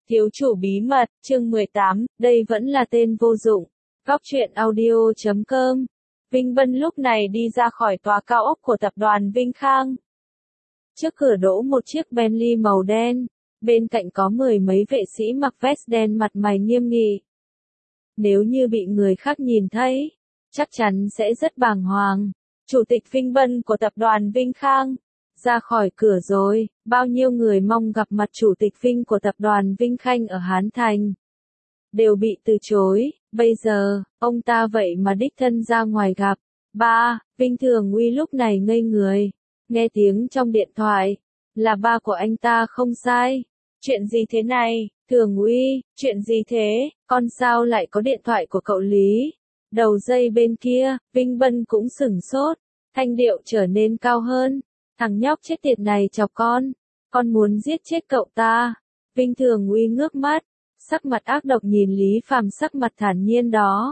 Thiếu chủ bí mật, chương 18, đây vẫn là tên vô dụng. Góc truyện audio.com. Vinh Bân lúc này đi ra khỏi tòa cao ốc của tập đoàn Vinh Khang. Trước cửa đỗ một chiếc Bentley màu đen, bên cạnh có mười mấy vệ sĩ mặc vest đen mặt mày nghiêm nghị. Nếu như bị người khác nhìn thấy, chắc chắn sẽ rất bàng hoàng. Chủ tịch Vinh Bân của tập đoàn Vinh Khang ra khỏi cửa rồi, bao nhiêu người mong gặp mặt chủ tịch Vinh của tập đoàn Vinh Khanh ở Hán Thành đều bị từ chối, bây giờ, ông ta vậy mà đích thân ra ngoài gặp. Ba, Vinh Thường Uy lúc này ngây người, nghe tiếng trong điện thoại, là ba của anh ta không sai. Chuyện gì thế này, Thường Uy, chuyện gì thế, con sao lại có điện thoại của cậu Lý? Đầu dây bên kia, Vinh Bân cũng sửng sốt, thanh điệu trở nên cao hơn. Thằng nhóc chết tiệt này chọc con muốn giết chết cậu ta. Vinh Thường Uy ngước mắt, sắc mặt ác độc nhìn Lý Phàm sắc mặt thản nhiên đó.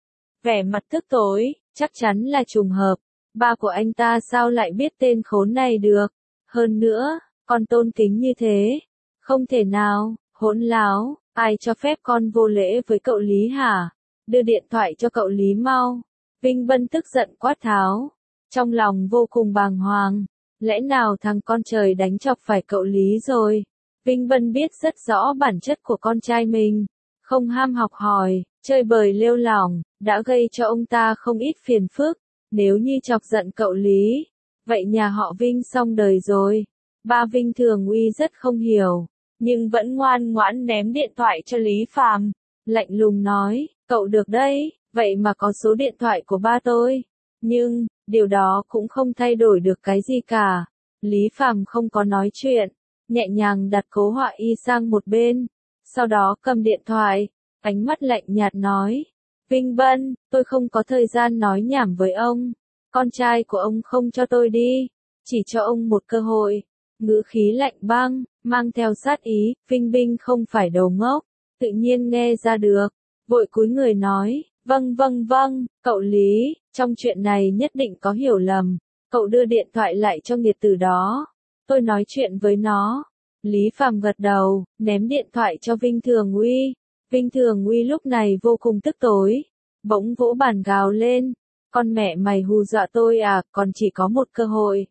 Vẻ mặt tức tối, chắc chắn là trùng hợp, ba của anh ta sao lại biết tên khốn này được. Hơn nữa, con tôn kính như thế, không thể nào, hỗn láo, ai cho phép con vô lễ với cậu Lý hả? Đưa điện thoại cho cậu Lý mau. Vinh Bân tức giận quát tháo, trong lòng vô cùng bàng hoàng. Lẽ nào thằng con trời đánh chọc phải cậu Lý rồi? Vinh Bân biết rất rõ bản chất của con trai mình, không ham học hỏi, chơi bời lêu lỏng, đã gây cho ông ta không ít phiền phức. Nếu như chọc giận cậu Lý, vậy nhà họ Vinh xong đời rồi. Ba Vinh Thường Uy rất không hiểu, nhưng vẫn ngoan ngoãn ném điện thoại cho Lý Phàm, lạnh lùng nói, cậu được đấy, vậy mà có số điện thoại của ba tôi. Nhưng, điều đó cũng không thay đổi được cái gì cả. Lý Phàm không có nói chuyện, nhẹ nhàng đặt Cố Họa Y sang một bên, sau đó cầm điện thoại, ánh mắt lạnh nhạt nói, Vinh Bân, tôi không có thời gian nói nhảm với ông, con trai của ông không cho tôi đi, chỉ cho ông một cơ hội. Ngữ khí lạnh băng, mang theo sát ý, Vinh Binh không phải đầu ngốc, tự nhiên nghe ra được, vội cúi người nói, vâng, cậu Lý, trong chuyện này nhất định có hiểu lầm, cậu đưa điện thoại lại cho nghiệt tử đó, tôi nói chuyện với nó. Lý Phàm gật đầu, ném điện thoại cho Vinh Thường Uy. Vinh Thường Uy lúc này vô cùng tức tối, bỗng vỗ bàn gào lên, con mẹ mày hù dọa tôi à, còn chỉ có một cơ hội.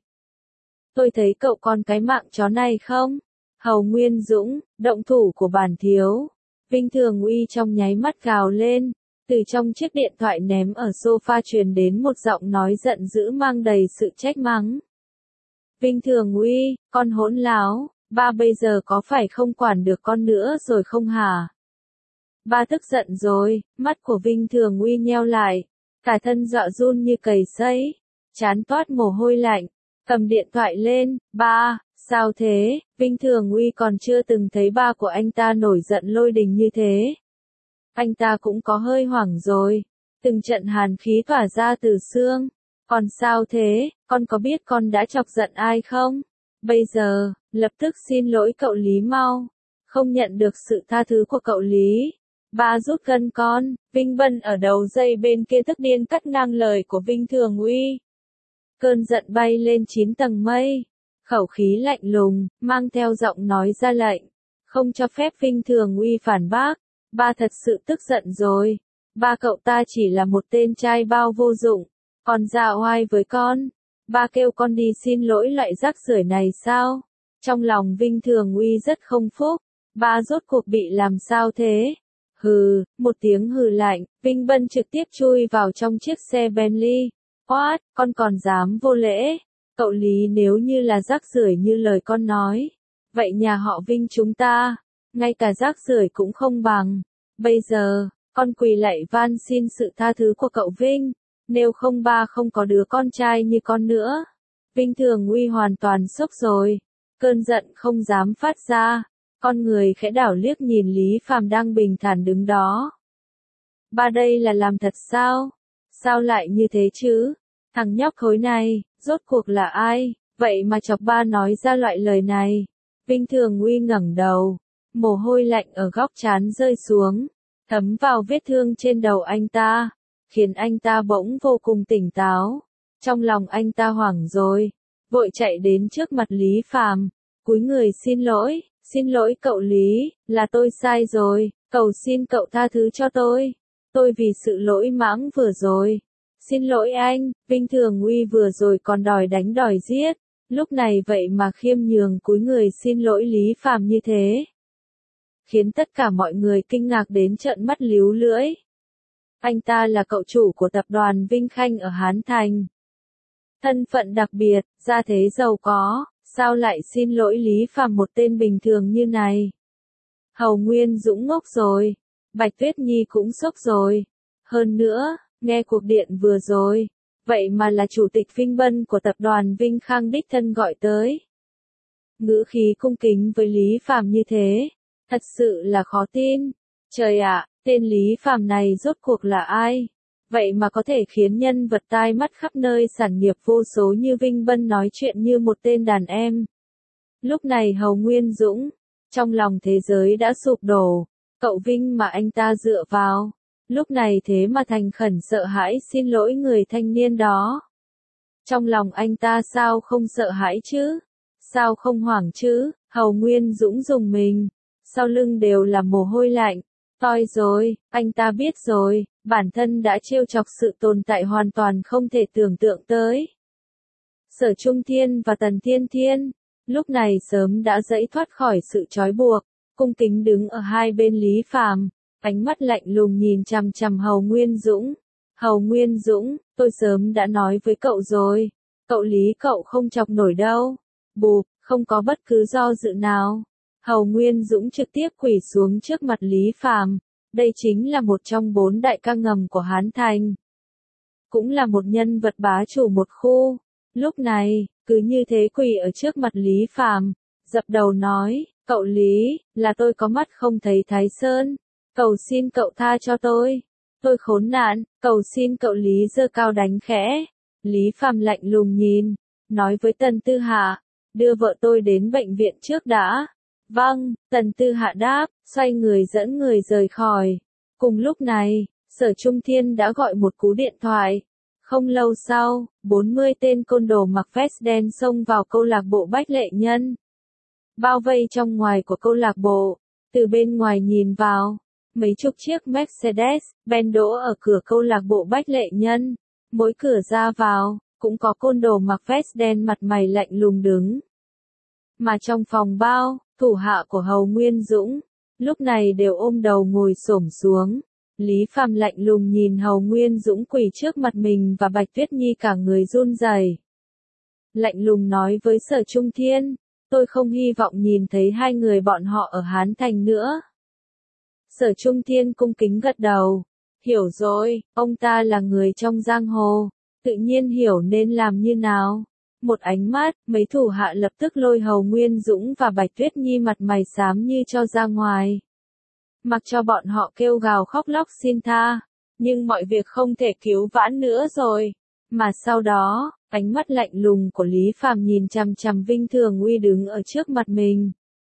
Tôi thấy cậu con cái mạng chó này không? Hầu Nguyên Dũng, động thủ của bản thiếu. Vinh Thường Uy trong nháy mắt gào lên, từ trong chiếc điện thoại ném ở sofa truyền đến một giọng nói giận dữ mang đầy sự trách mắng. Vinh Thường Uy, con hỗn láo, ba bây giờ có phải không quản được con nữa rồi không hả? Ba tức giận rồi, mắt của Vinh Thường Uy nheo lại, cả thân dọa run như cầy sấy, trán toát mồ hôi lạnh, cầm điện thoại lên, ba, sao thế? Vinh Thường Uy còn chưa từng thấy ba của anh ta nổi giận lôi đình như thế. Anh ta cũng có hơi hoảng rồi, từng trận hàn khí tỏa ra từ xương. Còn sao thế, con có biết con đã chọc giận ai không? Bây giờ, lập tức xin lỗi cậu Lý mau, không nhận được sự tha thứ của cậu Lý. Ba rút gân con. Vinh Bân ở đầu dây bên kia tức điên cắt ngang lời của Vinh Thường Uy. Cơn giận bay lên 9 tầng mây, khẩu khí lạnh lùng, mang theo giọng nói ra lệnh, không cho phép Vinh Thường Uy phản bác. Ba thật sự tức giận rồi, ba cậu ta chỉ là một tên trai bao vô dụng, còn ra oai với con. Ba kêu con đi xin lỗi loại rác rưởi này sao? Trong lòng Vinh Thường Uy rất không phúc, ba rốt cuộc bị làm sao thế? Hừ, một tiếng hừ lạnh, Vinh Bân trực tiếp chui vào trong chiếc xe Bentley. What, con còn dám vô lễ? Cậu Lý nếu như là rác rưởi như lời con nói, vậy nhà họ Vinh chúng ta, ngay cả rác rưởi cũng không bằng. Bây giờ, con quỳ lạy van xin sự tha thứ của cậu Vinh, nếu không ba không có đứa con trai như con nữa. Vinh Thường Uy hoàn toàn sốc rồi, cơn giận không dám phát ra, con người khẽ đảo liếc nhìn Lý Phàm đang bình thản đứng đó. Ba đây là làm thật sao? Sao lại như thế chứ? Thằng nhóc khối này, rốt cuộc là ai, vậy mà chọc ba nói ra loại lời này? Vinh Thường Uy ngẩng đầu, mồ hôi lạnh ở góc trán rơi xuống, thấm vào vết thương trên đầu anh ta, khiến anh ta bỗng vô cùng tỉnh táo. Trong lòng anh ta hoảng rồi, vội chạy đến trước mặt Lý Phàm, cúi người xin lỗi, Xin lỗi cậu Lý, là tôi sai rồi, cầu xin cậu tha thứ cho tôi vì sự lỗi mãng vừa rồi. Xin lỗi anh, Vinh Thường Uy vừa rồi còn đòi đánh đòi giết, lúc này vậy mà khiêm nhường cúi người xin lỗi Lý Phàm như thế. Khiến tất cả mọi người kinh ngạc đến trợn mắt líu lưỡi. Anh ta là cậu chủ của tập đoàn Vinh Khanh ở Hán Thành. Thân phận đặc biệt, gia thế giàu có, sao lại xin lỗi Lý Phàm một tên bình thường như này? Hầu Nguyên Dũng ngốc rồi, Bạch Tuyết Nhi cũng sốc rồi. Hơn nữa, nghe cuộc điện vừa rồi, vậy mà là chủ tịch Vinh Bân của tập đoàn Vinh Khang đích thân gọi tới. Ngữ khí cung kính với Lý Phàm như thế, thật sự là khó tin. Trời ạ, tên Lý Phàm này rốt cuộc là ai? Vậy mà có thể khiến nhân vật tai mắt khắp nơi sản nghiệp vô số như Vinh Bân nói chuyện như một tên đàn em. Lúc này Hầu Nguyên Dũng, trong lòng thế giới đã sụp đổ, cậu Vinh mà anh ta dựa vào, lúc này thế mà thành khẩn sợ hãi xin lỗi người thanh niên đó. Trong lòng anh ta sao không sợ hãi chứ? Sao không hoảng chứ? Hầu Nguyên Dũng rùng mình, sau lưng đều là mồ hôi lạnh. Toi rồi, anh ta biết rồi, bản thân đã trêu chọc sự tồn tại hoàn toàn không thể tưởng tượng tới. Sở Trung Thiên và Tần Thiên Thiên, lúc này sớm đã dãy thoát khỏi sự trói buộc, cung kính đứng ở hai bên Lý Phàm, ánh mắt lạnh lùng nhìn chằm chằm Hầu Nguyên Dũng. Hầu Nguyên Dũng, tôi sớm đã nói với cậu rồi, cậu Lý cậu không chọc nổi đâu. Bụp, không có bất cứ do dự nào. Hầu Nguyên Dũng trực tiếp quỳ xuống trước mặt Lý Phàm, đây chính là một trong 4 đại ca ngầm của Hán Thành. Cũng là một nhân vật bá chủ một khu. Lúc này, cứ như thế quỳ ở trước mặt Lý Phàm, dập đầu nói, cậu Lý, là tôi có mắt không thấy Thái Sơn, cầu xin cậu tha cho tôi khốn nạn, cầu xin cậu Lý giơ cao đánh khẽ. Lý Phàm lạnh lùng nhìn, nói với Tần Tư Hạ, đưa vợ tôi đến bệnh viện trước đã. Vâng, Tần Tư Hạ đáp, xoay người dẫn người rời khỏi. Cùng lúc này, Sở Trung Thiên đã gọi một cú điện thoại. Không lâu sau, 40 tên côn đồ mặc vest đen xông vào câu lạc bộ Bách Lệ Nhân. Bao vây trong ngoài của câu lạc bộ, từ bên ngoài nhìn vào, mấy chục chiếc Mercedes-Benz đỗ ở cửa câu lạc bộ Bách Lệ Nhân. Mỗi cửa ra vào, cũng có côn đồ mặc vest đen mặt mày lạnh lùng đứng. Mà trong phòng bao, thủ hạ của Hầu Nguyên Dũng, lúc này đều ôm đầu ngồi xổm xuống. Lý Phàm lạnh lùng nhìn Hầu Nguyên Dũng quỳ trước mặt mình và Bạch Tuyết Nhi cả người run rẩy. Lạnh lùng nói với Sở Trung Thiên, tôi không hy vọng nhìn thấy hai người bọn họ ở Hán Thành nữa. Sở Trung Thiên cung kính gật đầu. Hiểu rồi, ông ta là người trong giang hồ, tự nhiên hiểu nên làm như nào. Một ánh mắt, mấy thủ hạ lập tức lôi Hầu Nguyên Dũng và Bạch Tuyết Nhi mặt mày xám như cho ra ngoài. Mặc cho bọn họ kêu gào khóc lóc xin tha, nhưng mọi việc không thể cứu vãn nữa rồi. Mà sau đó, ánh mắt lạnh lùng của Lý Phàm nhìn chằm chằm Vinh Thường Uy đứng ở trước mặt mình.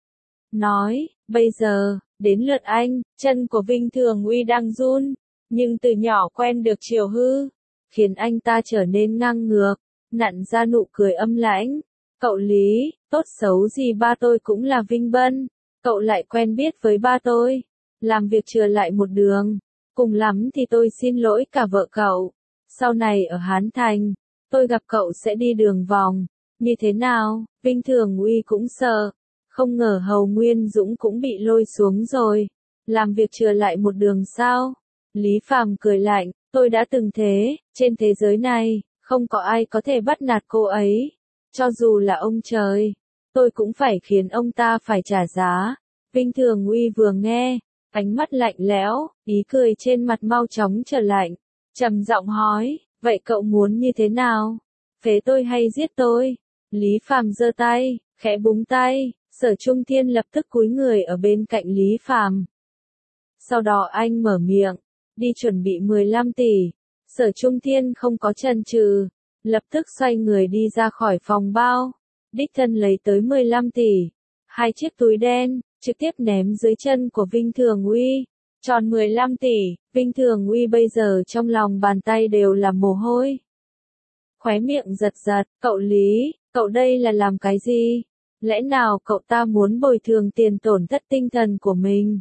Nói, bây giờ, đến lượt anh, chân của Vinh Thường Uy đang run, nhưng từ nhỏ quen được chiều hư, khiến anh ta trở nên ngang ngược, nặn ra nụ cười âm lãnh. Cậu Lý, tốt xấu gì ba tôi cũng là Vinh Bân, cậu lại quen biết với ba tôi, làm việc chừa lại một đường, cùng lắm thì tôi xin lỗi cả vợ cậu. Sau này ở Hán Thành, tôi gặp cậu sẽ đi đường vòng, như thế nào? Vinh Thường Uy cũng sợ, không ngờ Hầu Nguyên Dũng cũng bị lôi xuống rồi, làm việc chừa lại một đường sao? Lý Phàm cười lạnh, tôi đã từng thế, trên thế giới này, không có ai có thể bắt nạt cô ấy, cho dù là ông trời, tôi cũng phải khiến ông ta phải trả giá. Vinh Thường Uy vừa nghe, ánh mắt lạnh lẽo, ý cười trên mặt mau chóng trở lạnh, trầm giọng hỏi, vậy cậu muốn như thế nào? Phế tôi hay giết tôi? Lý Phàm giơ tay, khẽ búng tay, Sở Trung Thiên lập tức cúi người ở bên cạnh Lý Phàm. Sau đó anh mở miệng, đi chuẩn bị 15 tỷ. Sở Trung Thiên không có chần chừ, lập tức xoay người đi ra khỏi phòng bao, đích thân lấy tới 15 tỷ. 2 chiếc túi đen, trực tiếp ném dưới chân của Vinh Thường Uy. Tròn 15 tỷ, Vinh Thường Uy bây giờ trong lòng bàn tay đều là mồ hôi. Khóe miệng giật giật, cậu Lý, cậu đây là làm cái gì? lẽ nào cậu ta muốn bồi thường tiền tổn thất tinh thần của mình?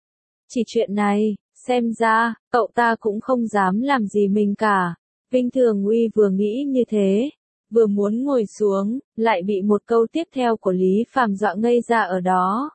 Chỉ chuyện này, xem ra, cậu ta cũng không dám làm gì mình cả. Vinh Thường Uy vừa nghĩ như thế, vừa muốn ngồi xuống, lại bị một câu tiếp theo của Lý Phàm dọa ngây ra ở đó.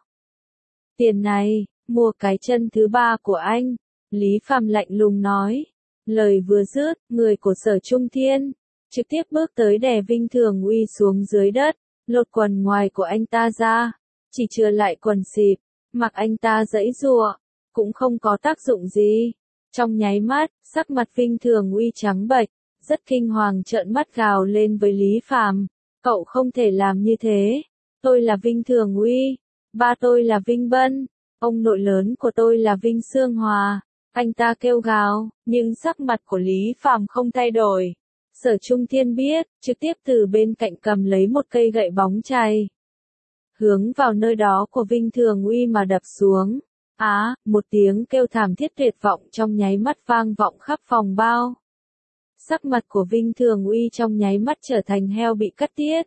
Tiền này, mua cái chân thứ ba của anh, Lý Phàm lạnh lùng nói. Lời vừa dứt, người của Sở Trung Thiên trực tiếp bước tới đè Vinh Thường Uy xuống dưới đất, lột quần ngoài của anh ta ra, chỉ chừa lại quần xịp, mặc anh ta giãy giụa, cũng không có tác dụng gì. Trong nháy mắt, sắc mặt Vinh Thường Uy trắng bệch, rất kinh hoàng trợn mắt gào lên với Lý Phàm, cậu không thể làm như thế, tôi là Vinh Thường Uy, ba tôi là Vinh Bân, ông nội lớn của tôi là Vinh Sương Hòa. Anh ta kêu gào, nhưng sắc mặt của Lý Phàm không thay đổi. Sở Trung Thiên biết, trực tiếp từ bên cạnh cầm lấy một cây gậy bóng chày, hướng vào nơi đó của Vinh Thường Uy mà đập xuống. Một tiếng kêu thảm thiết tuyệt vọng trong nháy mắt vang vọng khắp phòng bao. Sắc mặt của Vinh Thường Uy trong nháy mắt trở thành heo bị cắt tiết.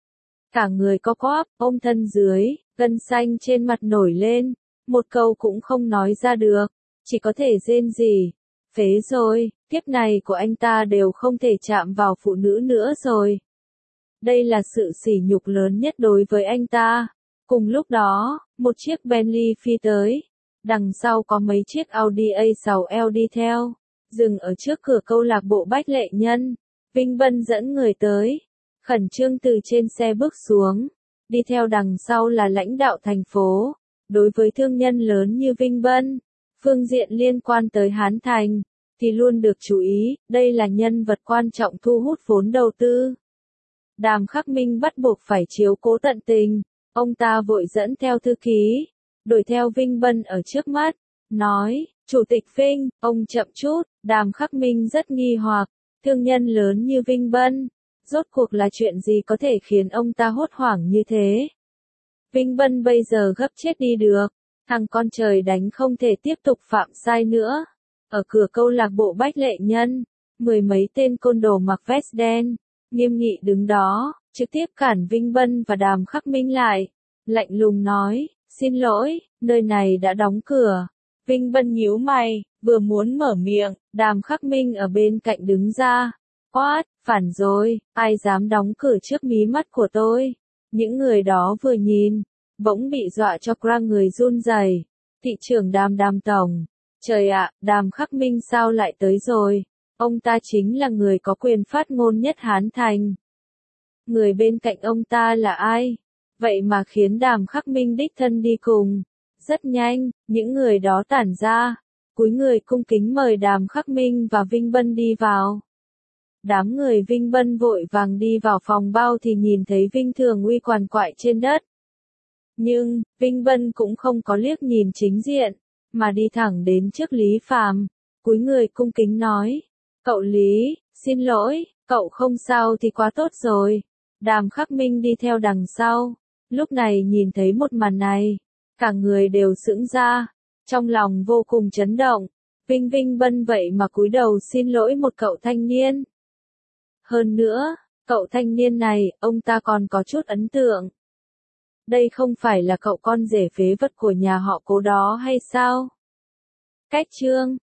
Cả người co quắp, ôm thân dưới, gân xanh trên mặt nổi lên, một câu cũng không nói ra được, chỉ có thể rên rỉ. Phế rồi, kiếp này của anh ta đều không thể chạm vào phụ nữ nữa rồi. Đây là sự sỉ nhục lớn nhất đối với anh ta. Cùng lúc đó, một chiếc Bentley phi tới. Đằng sau có mấy chiếc Audi A6L đi theo, dừng ở trước cửa câu lạc bộ Bách Lệ Nhân. Vinh Bân dẫn người tới, khẩn trương từ trên xe bước xuống. Đi theo đằng sau là lãnh đạo thành phố. Đối với thương nhân lớn như Vinh Bân, phương diện liên quan tới Hán Thành, thì luôn được chú ý, đây là nhân vật quan trọng thu hút vốn đầu tư. Đàm Khắc Minh bắt buộc phải chiếu cố tận tình, ông ta vội dẫn theo thư ký, đuổi theo Vinh Bân ở trước mắt, nói, Chủ tịch Vinh, ông chậm chút. Đàm Khắc Minh rất nghi hoặc, thương nhân lớn như Vinh Bân, rốt cuộc là chuyện gì có thể khiến ông ta hốt hoảng như thế? Vinh Bân bây giờ gấp chết đi được, thằng con trời đánh không thể tiếp tục phạm sai nữa. Ở cửa câu lạc bộ Bách Lệ Nhân, mười mấy tên côn đồ mặc vest đen, nghiêm nghị đứng đó, trực tiếp cản Vinh Bân và Đàm Khắc Minh lại, lạnh lùng nói, xin lỗi, nơi này đã đóng cửa. Vinh Bân nhíu mày, vừa muốn mở miệng, Đàm Khắc Minh ở bên cạnh đứng ra, quát, phản rồi, ai dám đóng cửa trước mí mắt của tôi. Những người đó vừa nhìn, bỗng bị dọa cho ra người run rẩy. Thị trưởng Đàm tổng. Trời ạ, Đàm Khắc Minh sao lại tới rồi? Ông ta chính là người có quyền phát ngôn nhất Hán Thành. Người bên cạnh ông ta là ai? Vậy mà khiến Đàm Khắc Minh đích thân đi cùng. Rất nhanh, những người đó tản ra, cúi người cung kính mời Đàm Khắc Minh và Vinh Bân đi vào. Đám người Vinh Bân vội vàng đi vào phòng bao thì nhìn thấy Vinh Thường Uy quằn quại trên đất. Nhưng, Vinh Bân cũng không có liếc nhìn chính diện, mà đi thẳng đến trước Lý Phàm, cúi người cung kính nói, cậu Lý, xin lỗi, cậu không sao thì quá tốt rồi. Đàm Khắc Minh đi theo đằng sau, lúc này nhìn thấy một màn này, cả người đều sững ra, trong lòng vô cùng chấn động. Vinh Bân vậy mà cúi đầu xin lỗi một cậu thanh niên. Hơn nữa, cậu thanh niên này, ông ta còn có chút ấn tượng. Đây không phải là cậu con rể phế vật của nhà họ Cố đó hay sao? Cách chương